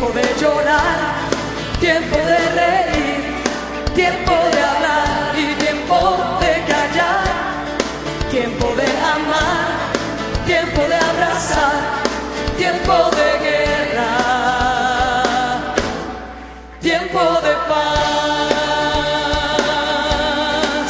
Tiempo de llorar, tiempo de reír, tiempo de hablar y tiempo de callar, tiempo de amar, tiempo de abrazar, tiempo de guerra, tiempo de paz.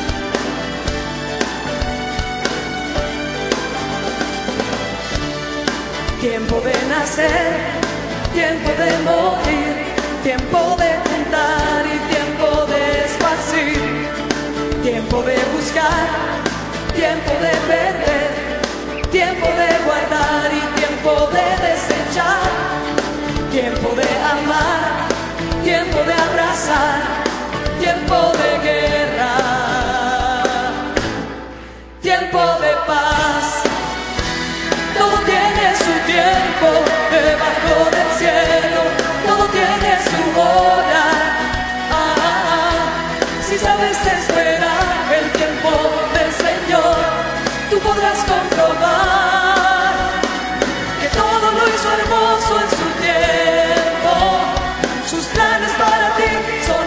Tiempo de nacer, tiempo de morir, tiempo de juntar y tiempo de esparcir, tiempo de buscar, tiempo de perder, tiempo de guardar y tiempo de desechar, tiempo de amar, tiempo de abrazar, tiempo de guerra, tiempo de paz. Todo tiene su tiempo debajo del cielo, todo tiene su hora. Si sabes esperar el tiempo del Señor, tú podrás comprobar que todo lo hizo hermoso en su tiempo. Sus planes para ti son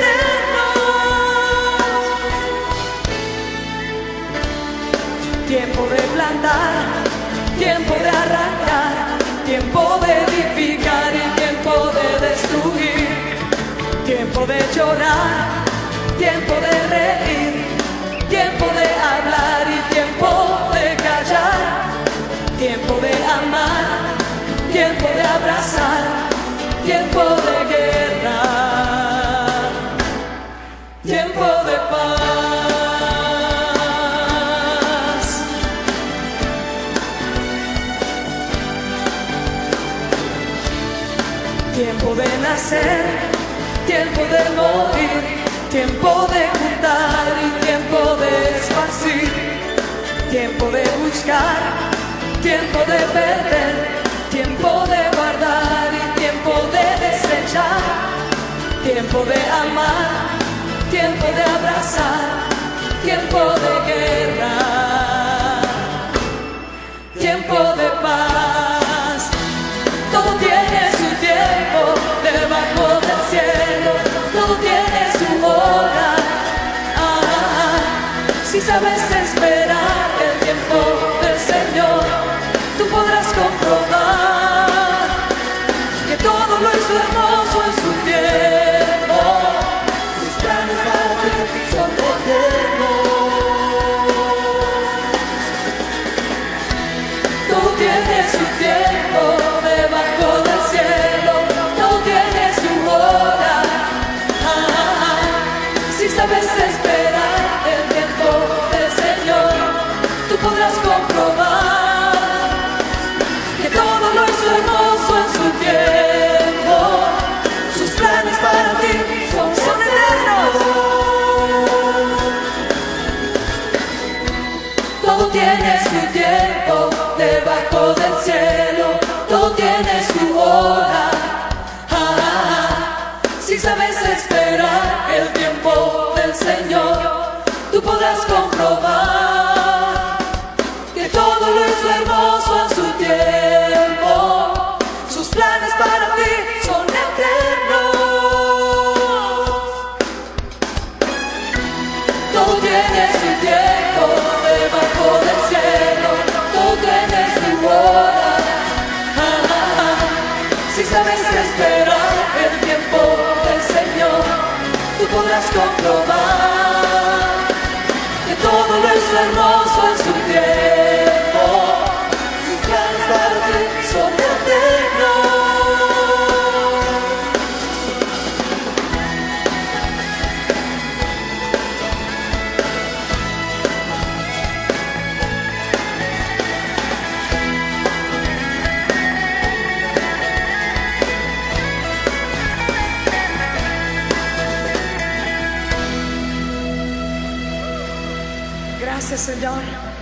eternos. Tiempo de plantar, tiempo de arrancar, tiempo de edificar y tiempo de destruir, tiempo de llorar, tiempo de reír, tiempo de hablar y tiempo de callar, tiempo de amar, tiempo de abrazar, tiempo de guerra, tiempo de paz. Tiempo de nacer, tiempo de morir, tiempo de juntar y tiempo de esparcir, tiempo de buscar, tiempo de perder, tiempo de guardar y tiempo de desechar, tiempo de amar, tiempo de abrazar, tiempo de guerra, tiempo de paz. Todo tiene su tiempo debajo del cielo, todo tiene su hora. Si sabes esperar el tiempo del Señor, tú podrás comprobar que todo lo hizo hermoso en su tiempo. Sus planes para ti son eternos. Todo tiene su tiempo debajo del cielo, todo tiene su hora. Si sabes esperar el tiempo del Señor, tú podrás comprobar que todo lo hizo hermoso en su tiempo. Sus planes para ti son eternos. Todo tiene su tiempo debajo del cielo, todo tiene su hora. Si sabes esperar el tiempo del Señor, tú podrás comprobar que todo lo hizo hermoso en su tiempo. Sus planes para ti son eternos. Todo tiene su tiempo debajo del cielo, todo tiene su hora. Si sabes esperar el tiempo del Señor, tú podrás comprobar que todo lo hizo hermoso en su tiempo. Sus planes para ti son eternos. Gracias, Señor.